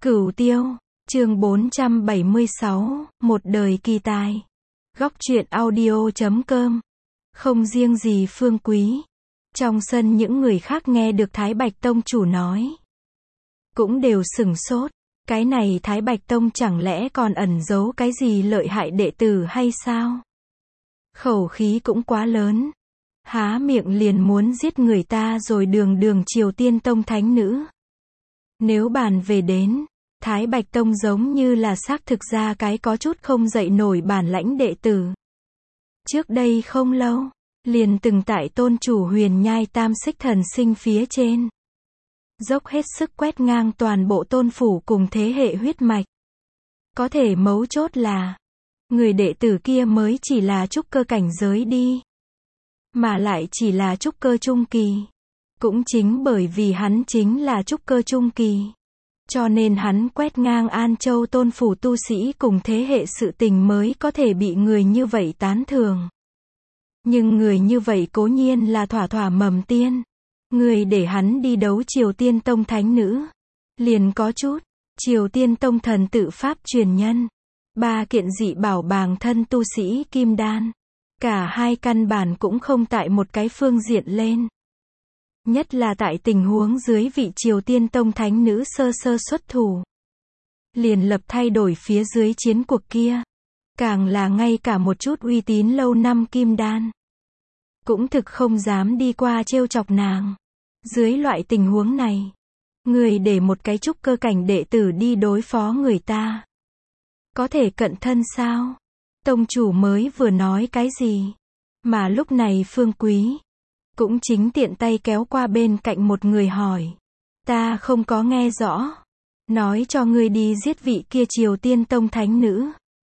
Cửu Tiêu, chương 476, một đời kỳ tài. Góc truyện audio.com. Không riêng gì Phương Quý. Trong sân những người khác nghe được Thái Bạch Tông chủ nói, cũng đều sửng sốt. Cái này Thái Bạch Tông chẳng lẽ còn ẩn giấu cái gì lợi hại đệ tử hay sao? Khẩu khí cũng quá lớn. Há miệng liền muốn giết người ta rồi đường đường Triều Tiên Tông thánh nữ. Nếu bàn về đến, Thái Bạch Tông giống như là xác thực ra cái có chút không dậy nổi bản lãnh đệ tử. Trước đây không lâu, liền từng tại tôn chủ Huyền Nhai Tam Xích Thần Sinh phía trên, dốc hết sức quét ngang toàn bộ tôn phủ cùng thế hệ huyết mạch. Có thể mấu chốt là, người đệ tử kia mới chỉ là trúc cơ cảnh giới đi, mà lại chỉ là trúc cơ trung kỳ. Cũng chính bởi vì hắn chính là trúc cơ trung kỳ, cho nên hắn quét ngang An Châu tôn phủ tu sĩ cùng thế hệ sự tình mới có thể bị người như vậy tán thưởng. Nhưng người như vậy cố nhiên là thỏa thỏa mầm tiên. Người để hắn đi đấu Triều Tiên Tông thánh nữ, liền có chút Triều Tiên Tông thần tự pháp truyền nhân, 3 kiện dị bảo bàng thân tu sĩ kim đan, cả hai căn bản cũng không tại một cái phương diện lên. Nhất là tại tình huống dưới vị Triều Tiên Tông thánh nữ sơ xuất thủ, liền lập thay đổi phía dưới chiến cuộc kia. Càng là ngay cả một chút uy tín lâu năm kim đan cũng thực không dám đi qua trêu chọc nàng. Dưới loại tình huống này, người để một cái trúc cơ cảnh đệ tử đi đối phó người ta, có thể cận thân sao? Tông chủ mới vừa nói cái gì? Mà lúc này Phương Quý cũng chính tiện tay kéo qua bên cạnh một người hỏi. Ta không có nghe rõ. Nói cho ngươi đi giết vị kia Triều Tiên Tông thánh nữ.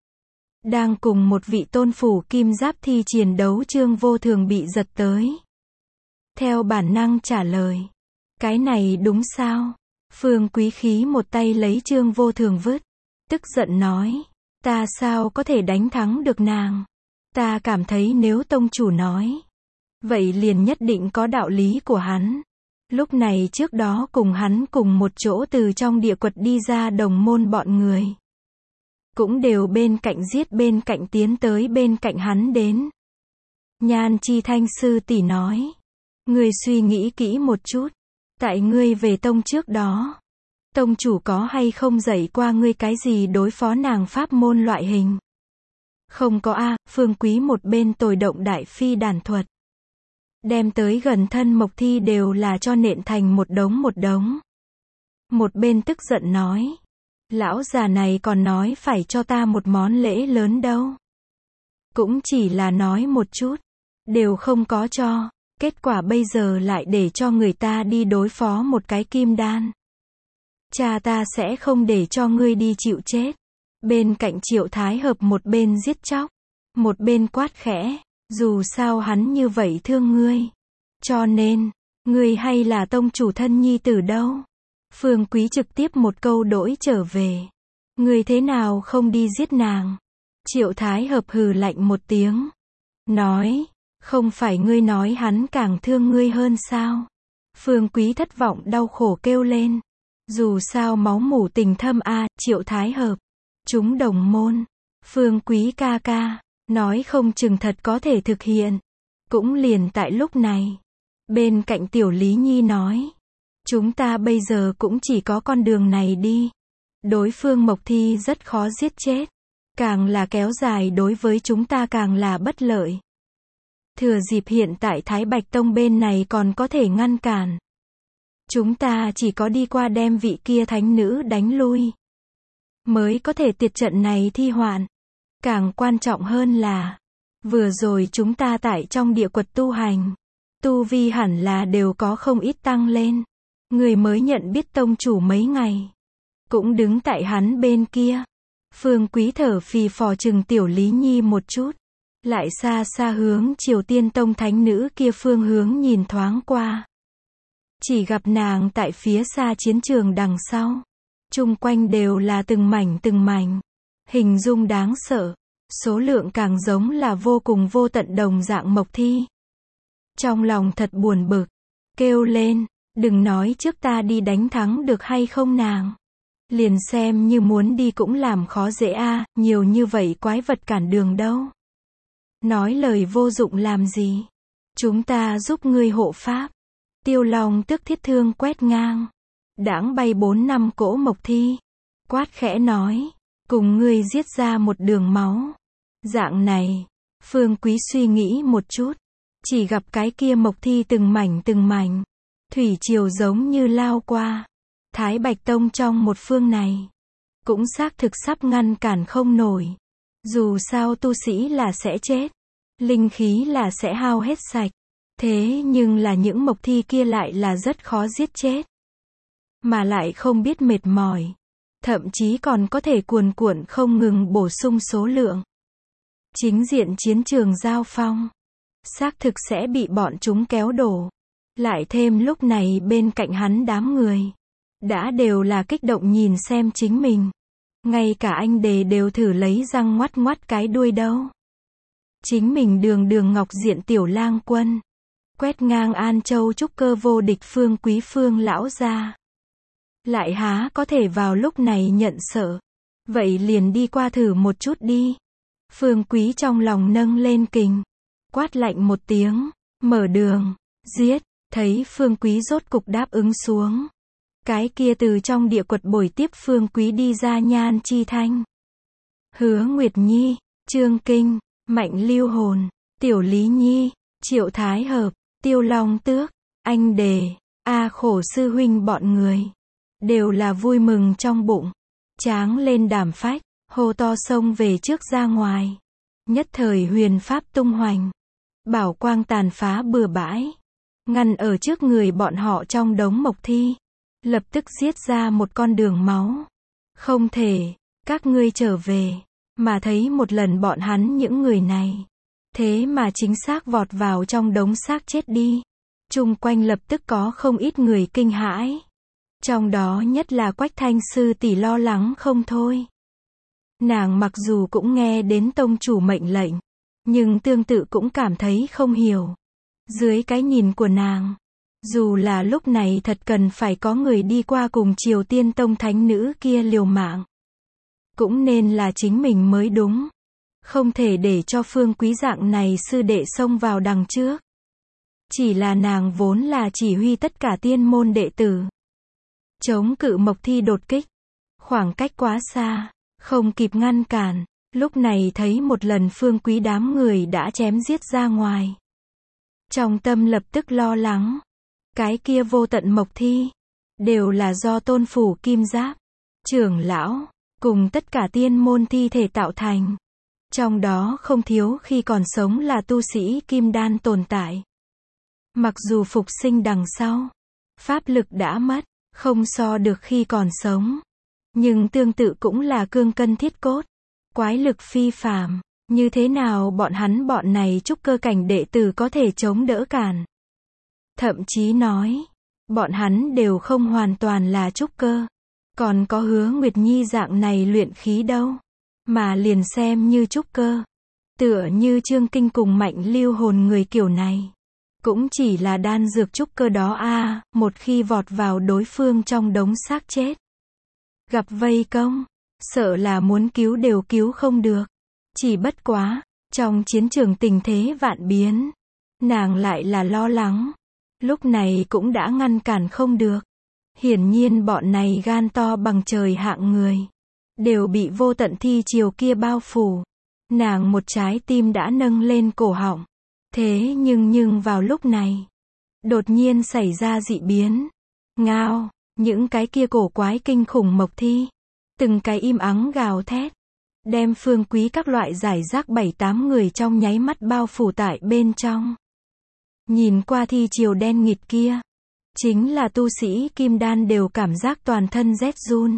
Đang cùng một vị tôn phủ kim giáp thi chiến đấu Trương Vô Thường bị giật tới. Theo bản năng trả lời. Cái này đúng sao? Phương Quý khí một tay lấy Trương Vô Thường vứt. Tức giận nói. Ta sao có thể đánh thắng được nàng? Ta cảm thấy nếu tông chủ nói, vậy liền nhất định có đạo lý của hắn. Lúc này trước đó cùng hắn cùng một chỗ từ trong địa quật đi ra đồng môn bọn người, cũng đều bên cạnh giết bên cạnh tiến tới bên cạnh hắn đến. Nhan Chi Thanh sư tỷ nói, ngươi suy nghĩ kỹ một chút, tại ngươi về tông trước đó, tông chủ có hay không dạy qua ngươi cái gì đối phó nàng pháp môn loại hình? Không có a. Phương Quý một bên tồi động đại phi đàn thuật, đem tới gần thân Mộc Thi đều là cho nện thành một đống. Một bên tức giận nói, lão già này còn nói phải cho ta một món lễ lớn đâu. Cũng chỉ là nói một chút, đều không có cho, kết quả bây giờ lại để cho người ta đi đối phó một cái kim đan. Cha ta sẽ không để cho ngươi đi chịu chết. Bên cạnh Triệu Thái Hợp một bên giết chóc, một bên quát khẽ, dù sao hắn như vậy thương ngươi, cho nên, ngươi hay là tông chủ thân nhi tử đâu? Phương Quý trực tiếp một câu đổi trở về. Ngươi thế nào không đi giết nàng? Triệu Thái Hợp hừ lạnh một tiếng, nói, không phải ngươi nói hắn càng thương ngươi hơn sao? Phương Quý thất vọng đau khổ kêu lên, dù sao máu mủ tình thâm a. Triệu Thái Hợp, chúng đồng môn, Phương Quý ca ca, nói không chừng thật có thể thực hiện. Cũng liền tại lúc này, bên cạnh Tiểu Lý Nhi nói, chúng ta bây giờ cũng chỉ có con đường này đi. Đối phương Mộc Thi rất khó giết chết, càng là kéo dài đối với chúng ta càng là bất lợi. Thừa dịp hiện tại Thái Bạch Tông bên này còn có thể ngăn cản, chúng ta chỉ có đi qua đem vị kia thánh nữ đánh lui, mới có thể tiệt trận này thi hoạn. Càng quan trọng hơn là, vừa rồi chúng ta tại trong địa quật tu hành, tu vi hẳn là đều có không ít tăng lên. Người mới nhận biết tông chủ mấy ngày, cũng đứng tại hắn bên kia. Phương Quý thở phì phò chừng Tiểu Lý Nhi một chút, lại xa xa hướng Triều Tiên Tông thánh nữ kia phương hướng nhìn thoáng qua. Chỉ gặp nàng tại phía xa chiến trường đằng sau, chung quanh đều là từng mảnh, hình dung đáng sợ, số lượng càng giống là vô cùng vô tận đồng dạng Mộc Thi. Trong lòng thật buồn bực, kêu lên, đừng nói trước ta đi đánh thắng được hay không nàng. Liền xem như muốn đi cũng làm khó dễ a, nhiều như vậy quái vật cản đường đâu. Nói lời vô dụng làm gì? Chúng ta giúp ngươi hộ pháp. Tiêu Long tức thiết thương quét ngang. Đãng bay 4-5 cỗ mộc thi. Quát khẽ nói. Cùng ngươi giết ra một đường máu. Dạng này. Phương Quý suy nghĩ một chút. Chỉ gặp cái kia mộc thi từng mảnh. Thủy triều giống như lao qua. Thái Bạch Tông trong một phương này. Cũng xác thực sắp ngăn cản không nổi. Dù sao tu sĩ là sẽ chết. Linh khí là sẽ hao hết sạch. Thế nhưng là những mộc thi kia lại là rất khó giết chết. Mà lại không biết mệt mỏi. Thậm chí còn có thể cuồn cuộn không ngừng bổ sung số lượng. Chính diện chiến trường giao phong. Xác thực sẽ bị bọn chúng kéo đổ. Lại thêm lúc này bên cạnh hắn đám người. Đã đều là kích động nhìn xem chính mình. Ngay cả anh đề đều thử lấy răng ngoắt cái đuôi đâu. Chính mình đường ngọc diện tiểu lang quân. Quét ngang An Châu trúc cơ vô địch Phương Quý Phương lão gia. Lại há có thể vào lúc này nhận sợ. Vậy liền đi qua thử một chút đi. Phương Quý trong lòng nâng lên kình. Quát lạnh một tiếng. Mở đường. Giết. Thấy Phương Quý rốt cục đáp ứng xuống. Cái kia từ trong địa quật bồi tiếp Phương Quý đi ra Nhan Chi Thanh. Hứa Nguyệt Nhi. Trương Kinh. Mạnh Lưu Hồn. Tiểu Lý Nhi. Triệu Thái Hợp. Tiêu Long Tước. Anh Đề. Khổ sư huynh bọn người. Đều là vui mừng trong bụng. Tráng lên đảm phách. Hô to xông về trước ra ngoài. Nhất thời huyền pháp tung hoành. Bảo quang tàn phá bừa bãi. Ngăn ở trước người bọn họ trong đống mộc thi. Lập tức giết ra một con đường máu. Không thể. Các ngươi trở về. Mà thấy một lần bọn hắn những người này. Thế mà chính xác vọt vào trong đống xác chết đi. Chung quanh lập tức có không ít người kinh hãi. Trong đó nhất là Quách Thanh sư tỷ lo lắng không thôi. Nàng mặc dù cũng nghe đến tông chủ mệnh lệnh. Nhưng tương tự cũng cảm thấy không hiểu. Dưới cái nhìn của nàng. Dù là lúc này thật cần phải có người đi qua cùng Triều Tiên Tông thánh nữ kia liều mạng. Cũng nên là chính mình mới đúng. Không thể để cho Phương Quý dạng này sư đệ xông vào đằng trước. Chỉ là nàng vốn là chỉ huy tất cả tiên môn đệ tử. Chống cự mộc thi đột kích. Khoảng cách quá xa. Không kịp ngăn cản. Lúc này thấy một lần Phương Quý đám người đã chém giết ra ngoài. Trong tâm lập tức lo lắng. Cái kia vô tận mộc thi. Đều là do tôn phủ kim giáp. Trưởng lão. Cùng tất cả tiên môn thi thể tạo thành. Trong đó không thiếu khi còn sống là tu sĩ kim đan tồn tại. Mặc dù phục sinh đằng sau. Pháp lực đã mất. Không so được khi còn sống. Nhưng tương tự cũng là cương cân thiết cốt. Quái lực phi phàm. Như thế nào bọn này trúc cơ cảnh đệ tử có thể chống đỡ cản. Thậm chí nói. Bọn hắn đều không hoàn toàn là trúc cơ. Còn có Hứa Nguyệt Nhi dạng này luyện khí đâu. Mà liền xem như trúc cơ. Tựa như Trương Kinh cùng Mạnh Lưu Hồn người kiểu này. Cũng chỉ là đan dược trúc cơ đó một khi vọt vào đối phương trong đống xác chết. Gặp vây công. Sợ là muốn cứu đều cứu không được. Chỉ bất quá. Trong chiến trường tình thế vạn biến. Nàng lại là lo lắng. Lúc này cũng đã ngăn cản không được. Hiển nhiên bọn này gan to bằng trời hạng người. Đều bị vô tận thi triều kia bao phủ. Nàng một trái tim đã nâng lên cổ họng. Thế nhưng vào lúc này. Đột nhiên xảy ra dị biến. Ngao. Những cái kia cổ quái kinh khủng mộc thi. Từng cái im ắng gào thét. Đem Phương Quý các loại giải rác 7-8 người trong nháy mắt bao phủ tại bên trong. Nhìn qua thi triều đen nghịt kia. Chính là tu sĩ kim đan đều cảm giác toàn thân rét run.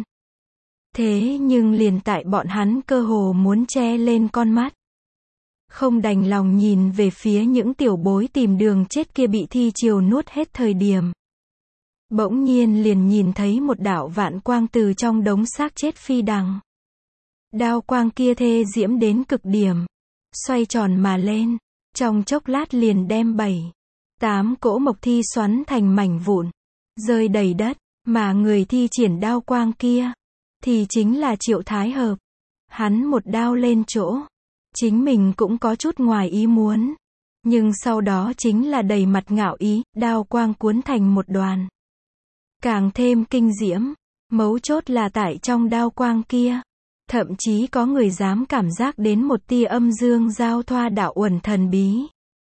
Thế nhưng liền tại bọn hắn cơ hồ muốn che lên con mắt. Không đành lòng nhìn về phía những tiểu bối tìm đường chết kia bị thi triều nuốt hết thời điểm. Bỗng nhiên liền nhìn thấy một đạo vạn quang từ trong đống xác chết phi đằng. Đao quang kia thê diễm đến cực điểm. Xoay tròn mà lên. Trong chốc lát liền đem 7-8 cỗ mộc thi xoắn thành mảnh vụn. Rơi đầy đất. Mà người thi triển đao quang kia. thì chính là Triệu Thái Hợp. Hắn một đao lên chỗ. Chính mình cũng có chút ngoài ý muốn. Nhưng sau đó chính là đầy mặt ngạo ý, đao quang cuốn thành một đoàn. Càng thêm kinh diễm. Mấu chốt là tại trong đao quang kia. Thậm chí có người dám cảm giác đến một tia âm dương giao thoa đạo uẩn thần bí.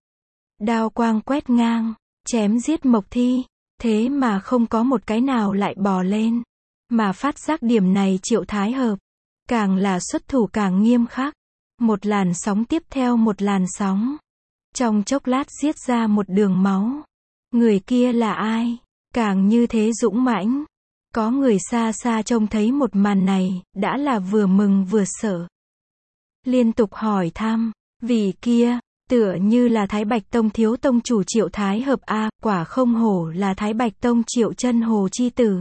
Đao quang quét ngang, chém giết Mộc Thi. Thế mà không có một cái nào lại bò lên. Mà phát giác điểm này Triệu Thái Hợp. Càng là xuất thủ càng nghiêm khắc. Một làn sóng tiếp theo một làn sóng. Trong chốc lát giết ra một đường máu. Người kia là ai? Càng như thế dũng mãnh. Có người xa xa trông thấy một màn này, đã là vừa mừng vừa sợ. Liên tục hỏi thăm, vị kia, tựa như là Thái Bạch Tông thiếu tông chủ Triệu Thái Hợp a, quả không hổ là Thái Bạch Tông Triệu Chân Hồ chi tử.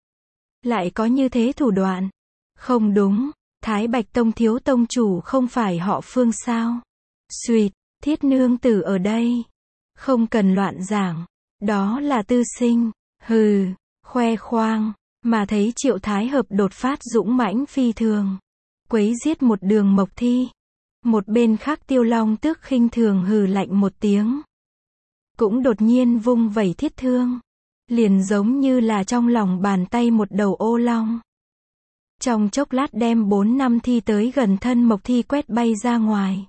Lại có như thế thủ đoạn. Không đúng, Thái Bạch Tông thiếu tông chủ không phải họ Phương sao? Xuyệt, Thiết nương tử ở đây. Không cần loạn giảng, đó là tư sinh. Hừ, khoe khoang, mà thấy Triệu Thái Hợp đột phát dũng mãnh phi thường. Quấy giết một đường Mộc Thi. Một bên khác Tiêu Long Tước khinh thường hừ lạnh một tiếng. Cũng đột nhiên vung vẩy thiết thương. Liền giống như là trong lòng bàn tay một đầu ô long. Trong chốc lát đem 4 năm thi tới gần thân Mộc Thi quét bay ra ngoài.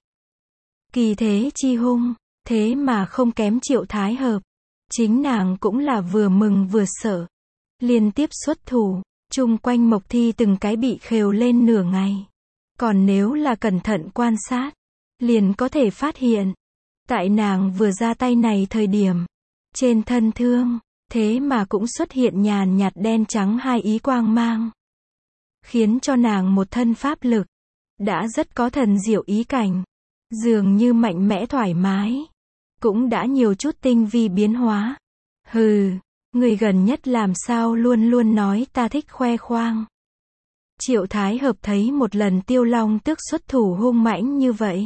Kỳ thế chi hung, thế mà không kém Triệu Thái Hợp. Chính nàng cũng là vừa mừng vừa sợ. Liên tiếp xuất thủ, chung quanh Mộc Thi từng cái bị khều lên nửa ngày. Còn nếu là cẩn thận quan sát, liền có thể phát hiện. Tại nàng vừa ra tay này thời điểm, trên thân thương, thế mà cũng xuất hiện nhàn nhạt đen trắng hai ý quang mang. Khiến cho nàng một thân pháp lực, đã rất có thần diệu ý cảnh. Dường như mạnh mẽ thoải mái. Cũng đã nhiều chút tinh vi biến hóa. Hừ, người gần nhất làm sao luôn luôn nói ta thích khoe khoang. Triệu Thái Hợp thấy một lần Tiêu Long Tước xuất thủ hung mãnh như vậy.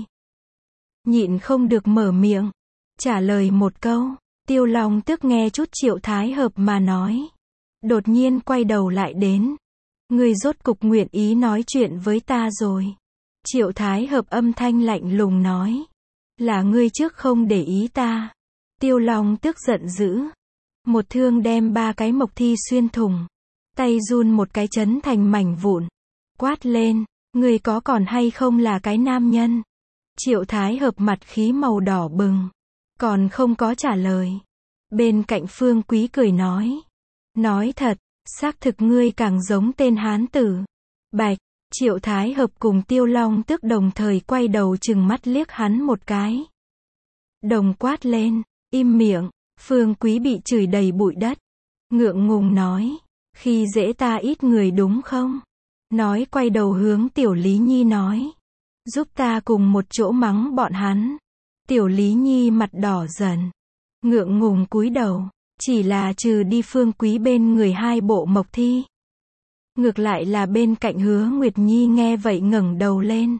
Nhịn không được mở miệng. Trả lời một câu. Tiêu Long Tước nghe chút Triệu Thái Hợp mà nói. Đột nhiên quay đầu lại đến. Người rốt cục nguyện ý nói chuyện với ta rồi. Triệu Thái Hợp âm thanh lạnh lùng nói. Là ngươi trước không để ý ta. Tiêu Long Tước giận dữ. Một thương đem 3 cái Mộc Thi xuyên thủng. Tay run một cái chấn thành mảnh vụn. Quát lên, ngươi có còn hay không là cái nam nhân? Triệu Thái Hợp mặt khí màu đỏ bừng. Còn không có trả lời. Bên cạnh Phương Quý cười nói. Nói thật, xác thực ngươi càng giống tên hán tử. Bạch, Triệu Thái Hợp cùng Tiêu Long Tước đồng thời quay đầu chừng mắt liếc hắn một cái. Đồng quát lên, im miệng. Phương Quý bị chửi đầy bụi đất. Ngượng ngùng nói, khi dễ ta ít người đúng không? Nói quay đầu hướng Tiểu Lý Nhi nói. Giúp ta cùng một chỗ mắng bọn hắn. Tiểu Lý Nhi mặt đỏ dần. Ngượng ngùng cúi đầu. Chỉ là trừ đi Phương Quý bên người 2 bộ Mộc Thi. Ngược lại là bên cạnh Hứa Nguyệt Nhi nghe vậy ngẩng đầu lên.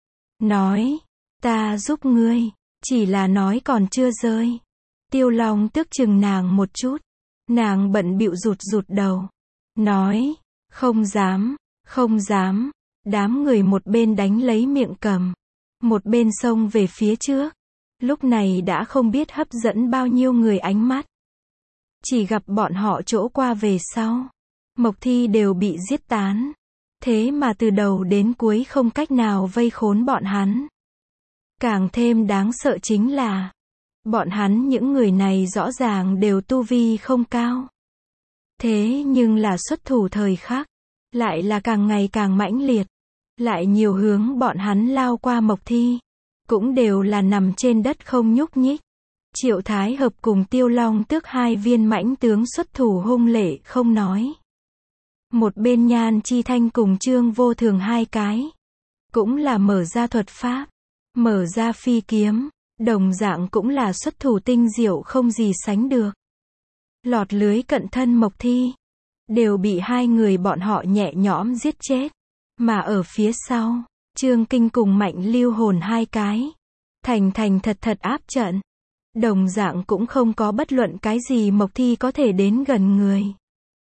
Nói, ta giúp ngươi. Chỉ là nói còn chưa rơi. Tiêu Long Tước chừng nàng một chút. Nàng bận bịu rụt đầu. Nói, không dám, không dám. Đám người một bên đánh lấy miệng cầm. Một bên xông về phía trước. Lúc này đã không biết hấp dẫn bao nhiêu người ánh mắt. Chỉ gặp bọn họ chỗ qua về sau. Mộc Thi đều bị giết tán. Thế mà từ đầu đến cuối không cách nào vây khốn bọn hắn. Càng thêm đáng sợ chính là bọn hắn những người này rõ ràng đều tu vi không cao. Thế nhưng là xuất thủ thời khắc, lại là càng ngày càng mãnh liệt. Lại nhiều hướng bọn hắn lao qua Mộc Thi. Cũng đều là nằm trên đất không nhúc nhích. Triệu Thái Hợp cùng Tiêu Long Tước 2 viên mãnh tướng xuất thủ hung lệ không nói. Một bên Nhan Chi Thanh cùng Trương Vô Thường 2 cái. Cũng là mở ra thuật pháp. Mở ra phi kiếm. Đồng dạng cũng là xuất thủ tinh diệu không gì sánh được. Lọt lưới cận thân Mộc Thi. Đều bị 2 người bọn họ nhẹ nhõm giết chết. Mà ở phía sau, Trương Kinh cùng Mạnh Lưu Hồn 2 cái. Thành thật áp trận. Đồng dạng cũng không có bất luận cái gì Mộc Thi có thể đến gần người.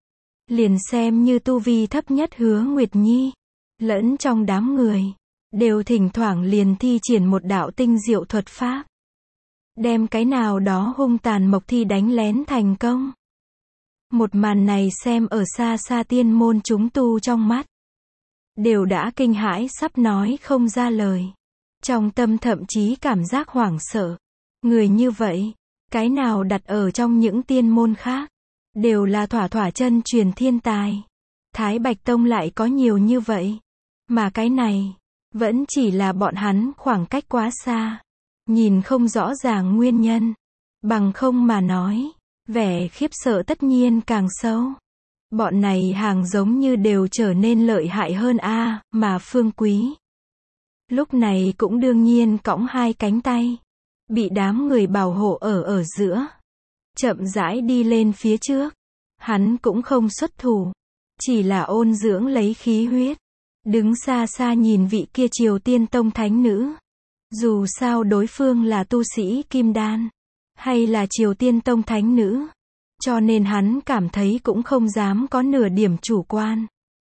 liền xem như tu vi thấp nhất Hứa Nguyệt Nhi, lẫn trong đám người, đều thỉnh thoảng liền thi triển một đạo tinh diệu thuật pháp, đem cái nào đó hung tàn mộc thi đánh lén thành công. Một màn này xem ở xa xa tiên môn chúng tu trong mắt, đều đã kinh hãi sắp nói không ra lời. Trong tâm thậm chí cảm giác hoảng sợ. Người như vậy, cái nào đặt ở trong những tiên môn khác, đều là thỏa thỏa chân truyền thiên tài. Thái Bạch Tông lại có nhiều như vậy. Mà cái này, vẫn chỉ là bọn hắn khoảng cách quá xa. Nhìn không rõ ràng nguyên nhân. Bằng không mà nói, vẻ khiếp sợ tất nhiên càng sâu. Bọn này hàng giống như đều trở nên lợi hại hơn a, mà Phương Quý lúc này cũng đương nhiên cõng hai cánh tay, bị đám người bảo hộ ở giữa, chậm rãi đi lên phía trước. Hắn cũng không xuất thủ, chỉ là ôn dưỡng lấy khí huyết, đứng xa xa nhìn vị kia Triều Tiên Tông thánh nữ. Dù sao đối phương là tu sĩ kim đan, hay là Triều Tiên Tông thánh nữ, cho nên hắn cảm thấy cũng không dám có nửa điểm chủ quan.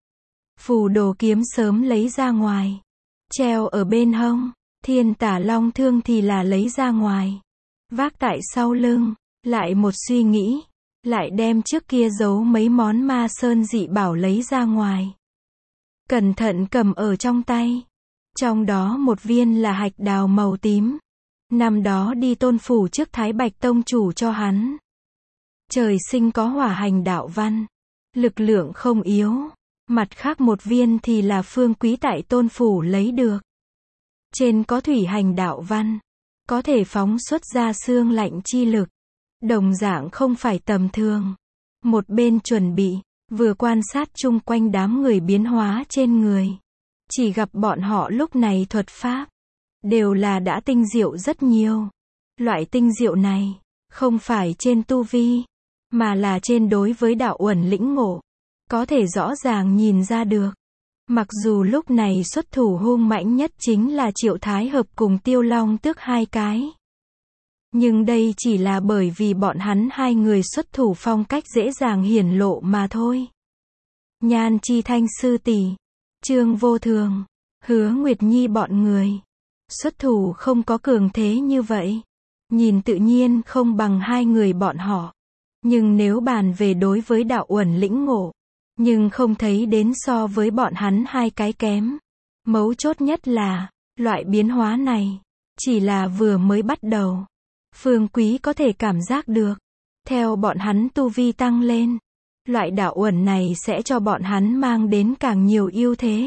Phù đồ kiếm sớm lấy ra ngoài, treo ở bên hông, Thiên Tả Long thương thì là lấy ra ngoài, vác tại sau lưng. Lại một suy nghĩ, lại đem trước kia giấu mấy món ma sơn dị bảo lấy ra ngoài, cẩn thận cầm ở trong tay. Trong đó một viên là hạch đào màu tím, năm đó đi tôn phủ trước Thái Bạch Tông chủ cho hắn. Trời sinh có hỏa hành đạo văn, lực lượng không yếu. Mặt khác một viên thì là Phương Quý tại tôn phủ lấy được. Trên có thủy hành đạo văn, có thể phóng xuất ra xương lạnh chi lực, đồng dạng không phải tầm thường. Một bên chuẩn bị, vừa quan sát chung quanh đám người biến hóa trên người. Chỉ gặp bọn họ lúc này thuật pháp, đều là đã tinh diệu rất nhiều. Loại tinh diệu này, không phải trên tu vi, mà là trên đối với đạo uẩn lĩnh ngộ. Có thể rõ ràng nhìn ra được. Mặc dù lúc này xuất thủ hung mãnh nhất chính là Triệu Thái Hợp cùng Tiêu Long Tước hai cái. Nhưng đây chỉ là bởi vì bọn hắn hai người xuất thủ phong cách dễ dàng hiển lộ mà thôi. Nhan Chi Thanh sư tỷ, Trương Vô Thường, Hứa Nguyệt Nhi bọn người, xuất thủ không có cường thế như vậy. Nhìn tự nhiên không bằng hai người bọn họ. Nhưng nếu bàn về đối với đạo uẩn lĩnh ngộ, nhưng không thấy đến so với bọn hắn hai cái kém. Mấu chốt nhất là, loại biến hóa này, chỉ là vừa mới bắt đầu. Phương Quý có thể cảm giác được, theo bọn hắn tu vi tăng lên, loại đạo uẩn này sẽ cho bọn hắn mang đến càng nhiều ưu thế.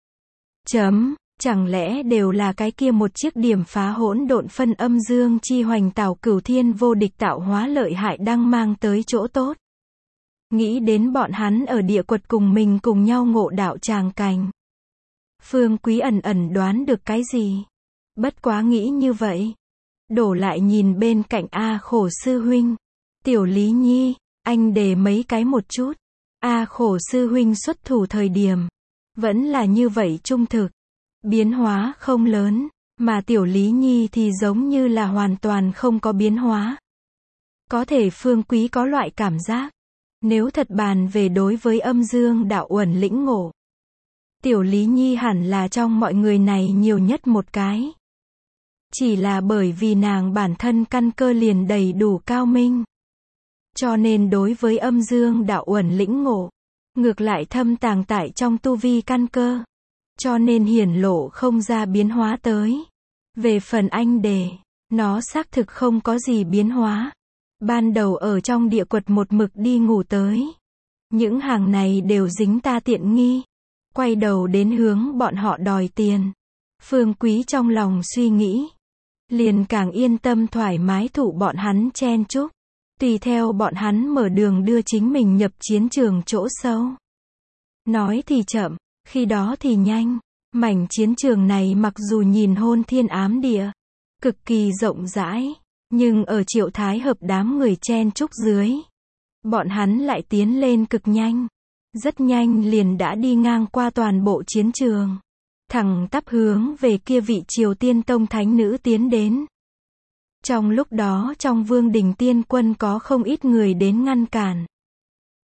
Chẳng lẽ đều là cái kia một chiếc điểm phá hỗn độn phân âm dương chi hoành tảo cửu thiên vô địch tạo hóa lợi hại đang mang tới chỗ tốt. Nghĩ đến bọn hắn ở địa quật cùng mình cùng nhau ngộ đạo tràng cảnh. Phương Quý ẩn đoán được cái gì. Bất quá nghĩ như vậy. Đổ lại nhìn bên cạnh A Khổ sư huynh. Tiểu Lý Nhi, anh để mấy cái một chút. A Khổ sư huynh xuất thủ thời điểm, vẫn là như vậy trung thực. Biến hóa không lớn, mà Tiểu Lý Nhi thì giống như là hoàn toàn không có biến hóa. Có thể Phương Quý có loại cảm giác. Nếu thật bàn về đối với âm dương đạo uẩn lĩnh ngộ, Tiểu Lý Nhi hẳn là trong mọi người này nhiều nhất một cái. Chỉ là bởi vì nàng bản thân căn cơ liền đầy đủ cao minh. Cho nên đối với âm dương đạo uẩn lĩnh ngộ, ngược lại thâm tàng tại trong tu vi căn cơ. Cho nên hiển lộ không ra biến hóa tới. Về phần anh đề, nó xác thực không có gì biến hóa. Ban đầu ở trong địa quật một mực đi ngủ tới. Những hàng này đều dính ta tiện nghi. Quay đầu đến hướng bọn họ đòi tiền. Phương Quý trong lòng suy nghĩ. Liền càng yên tâm thoải mái thụ bọn hắn chen chúc. Tùy theo bọn hắn mở đường đưa chính mình nhập chiến trường chỗ sâu. Nói thì chậm, khi đó thì nhanh. Mảnh chiến trường này mặc dù nhìn hôn thiên ám địa, cực kỳ rộng rãi. Nhưng ở Triệu Thái Hợp đám người chen chúc dưới, bọn hắn lại tiến lên cực nhanh. Rất nhanh liền đã đi ngang qua toàn bộ chiến trường. Thẳng tắp hướng về kia vị Triều Tiên Tông thánh nữ tiến đến. Trong lúc đó trong Vương Đình Tiên Quân có không ít người đến ngăn cản.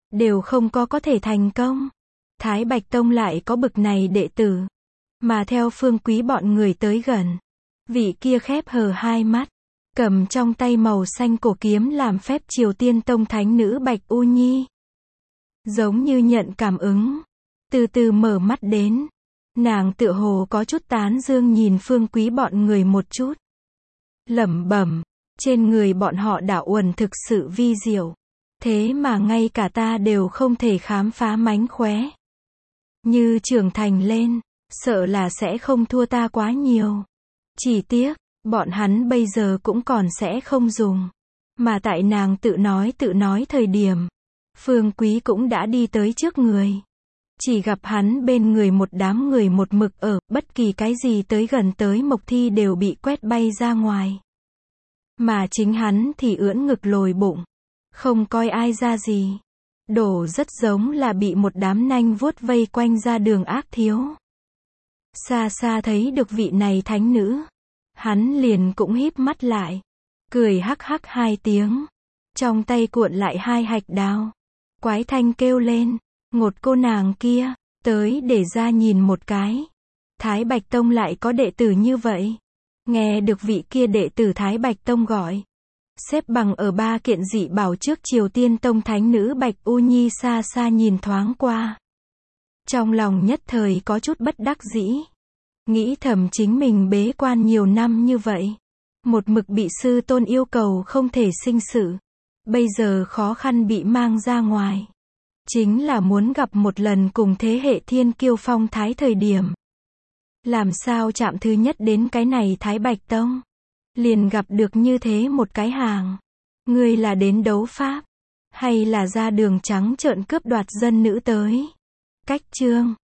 đều không có thể thành công. Thái Bạch Tông lại có bực này đệ tử. Mà theo Phương Quý bọn người tới gần, vị kia khép hờ hai mắt, cầm trong tay màu xanh cổ kiếm làm phép Triều Tiên Tông thánh nữ Bạch U Nhi. Giống như nhận cảm ứng, từ từ mở mắt đến. Nàng tựa hồ có chút tán dương nhìn Phương Quý bọn người một chút. Lẩm bẩm, trên người bọn họ đạo uẩn thực sự vi diệu. Thế mà ngay cả ta đều không thể khám phá mánh khóe. Như trưởng thành lên, sợ là sẽ không thua ta quá nhiều. Chỉ tiếc, bọn hắn bây giờ cũng còn sẽ không dùng. Mà tại nàng tự nói thời điểm, Phương Quý cũng đã đi tới trước người. Chỉ gặp hắn bên người một đám người một mực ở, bất kỳ cái gì tới gần tới Mộc Thi đều bị quét bay ra ngoài. Mà chính hắn thì ưỡn ngực lồi bụng, không coi ai ra gì. Đổ rất giống là bị một đám nanh vuốt vây quanh ra đường ác thiếu. Xa xa thấy được vị này thánh nữ, hắn liền cũng híp mắt lại, cười hắc hắc hai tiếng, trong tay cuộn lại hai hạch đao. Quái thanh kêu lên, ngột cô nàng kia, tới để ra nhìn một cái. Thái Bạch Tông lại có đệ tử như vậy. Nghe được vị kia đệ tử Thái Bạch Tông gọi, xếp bằng ở ba kiện dị bảo trước Triều Tiên Tông thánh nữ Bạch U Nhi xa xa nhìn thoáng qua. Trong lòng nhất thời có chút bất đắc dĩ. Nghĩ thầm chính mình bế quan nhiều năm như vậy. Một mực bị sư tôn yêu cầu không thể sinh sự. Bây giờ khó khăn bị mang ra ngoài. Chính là muốn gặp một lần cùng thế hệ thiên kiêu phong thái thời điểm. Làm sao chạm thứ nhất đến cái này Thái Bạch Tông. Liền gặp được như thế một cái hàng. Ngươi là đến đấu pháp. Hay là ra đường trắng trợn cướp đoạt dân nữ tới. Cách chương.